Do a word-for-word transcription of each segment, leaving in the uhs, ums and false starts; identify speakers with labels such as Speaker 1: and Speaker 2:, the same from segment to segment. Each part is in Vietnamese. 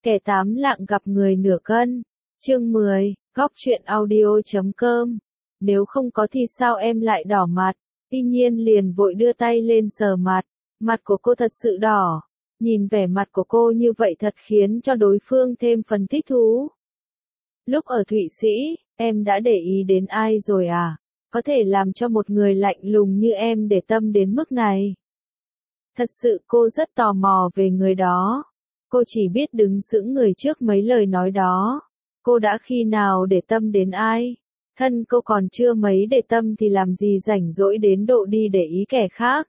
Speaker 1: Kẻ tám lạng gặp người nửa cân. Chương mười, góc truyện audio chấm com. Nếu không có thì sao em lại đỏ mặt? Y Nhiên liền vội đưa tay lên sờ mặt. Mặt của cô thật sự đỏ. Nhìn vẻ mặt của cô như vậy thật khiến cho đối phương thêm phần thích thú. Lúc ở Thụy Sĩ, em đã để ý đến ai rồi à? Có thể làm cho một người lạnh lùng như em để tâm đến mức này. Thật sự cô rất tò mò về người đó. Cô chỉ biết đứng sững người trước mấy lời nói đó. Cô đã khi nào để tâm đến ai? Thân cô còn chưa mấy để tâm thì làm gì rảnh rỗi đến độ đi để ý kẻ khác.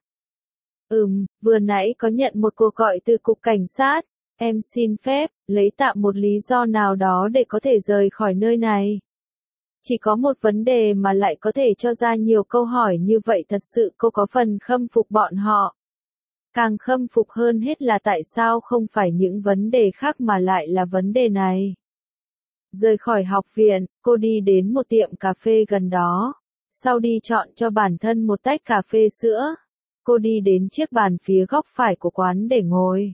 Speaker 1: Ừm, vừa nãy có nhận một cuộc gọi từ cục cảnh sát. Em xin phép, lấy tạm một lý do nào đó để có thể rời khỏi nơi này. Chỉ có một vấn đề mà lại có thể cho ra nhiều câu hỏi như vậy, thật sự cô có phần khâm phục bọn họ. Càng khâm phục hơn hết là tại sao không phải những vấn đề khác mà lại là vấn đề này. Rời khỏi học viện, cô đi đến một tiệm cà phê gần đó. Sau đi chọn cho bản thân một tách cà phê sữa, cô đi đến chiếc bàn phía góc phải của quán để ngồi.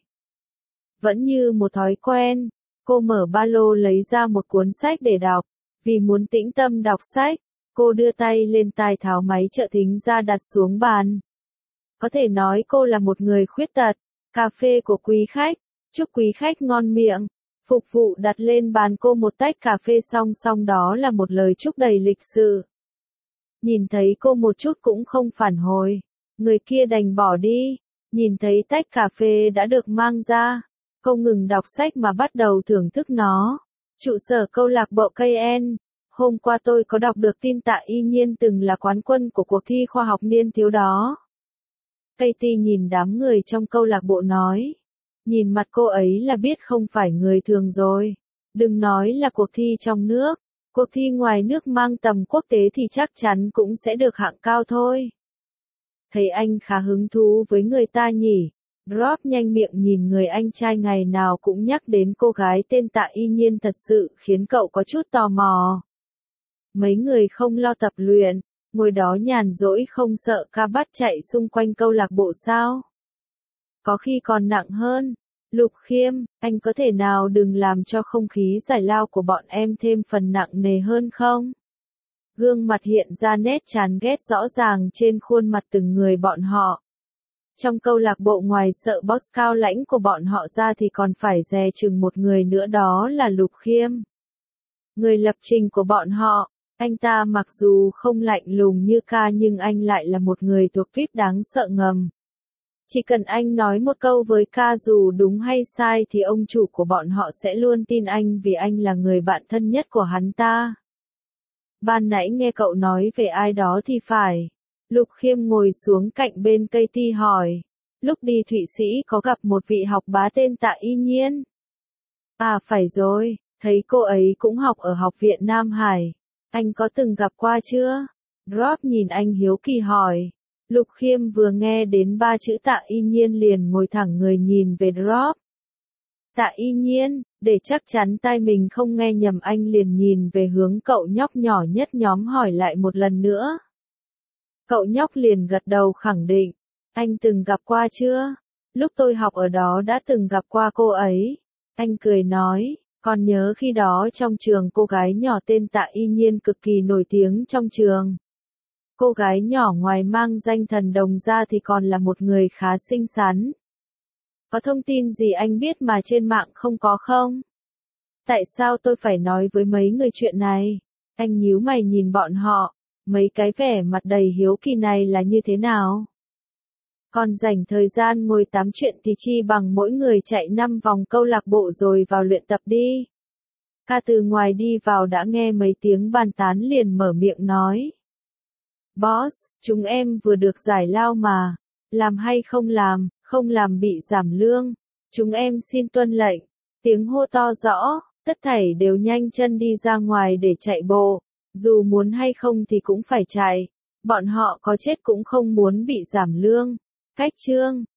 Speaker 1: Vẫn như một thói quen, cô mở ba lô lấy ra một cuốn sách để đọc. Vì muốn tĩnh tâm đọc sách, cô đưa tay lên tai tháo máy trợ thính ra đặt xuống bàn. Có thể nói cô là một người khuyết tật. Cà phê của quý khách, chúc quý khách ngon miệng. Phục vụ đặt lên bàn cô một tách cà phê, song song đó là một lời chúc đầy lịch sự. Nhìn thấy cô một chút cũng không phản hồi, người kia đành bỏ đi. Nhìn thấy tách cà phê đã được mang ra, cô ngừng đọc sách mà bắt đầu thưởng thức nó. Trụ sở câu lạc bộ ca en. Hôm qua tôi có đọc được tin Tạ Y Nhiên từng là quán quân của cuộc thi khoa học niên thiếu đó. Katie nhìn đám người trong câu lạc bộ nói. Nhìn mặt cô ấy là biết không phải người thường rồi. Đừng nói là cuộc thi trong nước. Cuộc thi ngoài nước mang tầm quốc tế thì chắc chắn cũng sẽ được hạng cao thôi. Thấy anh khá hứng thú với người ta nhỉ. Rob nhanh miệng nhìn người anh trai ngày nào cũng nhắc đến cô gái tên Tạ Y Nhiên, thật sự khiến cậu có chút tò mò. Mấy người không lo tập luyện, ngồi đó nhàn rỗi không sợ ca bắt chạy xung quanh câu lạc bộ sao? Có khi còn nặng hơn. Lục Khiêm, anh có thể nào đừng làm cho không khí giải lao của bọn em thêm phần nặng nề hơn không? Gương mặt hiện ra nét chán ghét rõ ràng trên khuôn mặt từng người bọn họ. Trong câu lạc bộ ngoài sợ boss cao lãnh của bọn họ ra thì còn phải dè chừng một người nữa, đó là Lục Khiêm. Người lập trình của bọn họ, anh ta mặc dù không lạnh lùng như ca nhưng anh lại là một người thuộc vê i pê đáng sợ ngầm. Chỉ cần anh nói một câu với ca dù đúng hay sai thì ông chủ của bọn họ sẽ luôn tin anh vì anh là người bạn thân nhất của hắn ta. Ban nãy nghe cậu nói về ai đó thì phải. Lục Khiêm ngồi xuống cạnh bên Katie hỏi. Lúc đi Thụy Sĩ có gặp một vị học bá tên Tạ Y Nhiên. À phải rồi, thấy cô ấy cũng học ở học viện Nam Hải. Anh có từng gặp qua chưa? Rob nhìn anh hiếu kỳ hỏi. Lục Khiêm vừa nghe đến ba chữ Tạ Y Nhiên liền ngồi thẳng người nhìn về Rob. Tạ Y Nhiên, để chắc chắn tai mình không nghe nhầm anh liền nhìn về hướng cậu nhóc nhỏ nhất nhóm hỏi lại một lần nữa. Cậu nhóc liền gật đầu khẳng định. Anh từng gặp qua chưa? Lúc tôi học ở đó đã từng gặp qua cô ấy. Anh cười nói, còn nhớ khi đó trong trường cô gái nhỏ tên Tạ Y Nhiên cực kỳ nổi tiếng trong trường. Cô gái nhỏ ngoài mang danh thần đồng ra thì còn là một người khá xinh xắn. Có thông tin gì anh biết mà trên mạng không có không? Tại sao tôi phải nói với mấy người chuyện này? Anh nhíu mày nhìn bọn họ. Mấy cái vẻ mặt đầy hiếu kỳ này là như thế nào? Còn dành thời gian ngồi tám chuyện thì chi bằng mỗi người chạy năm vòng câu lạc bộ rồi vào luyện tập đi. Ca từ ngoài đi vào đã nghe mấy tiếng bàn tán liền mở miệng nói. Boss, chúng em vừa được giải lao mà. Làm hay không làm, không làm bị giảm lương. Chúng em xin tuân lệnh. Tiếng hô to rõ, tất thảy đều nhanh chân đi ra ngoài để chạy bộ. Dù muốn hay không thì cũng phải chạy. Bọn họ có chết cũng không muốn bị giảm lương. Cách chương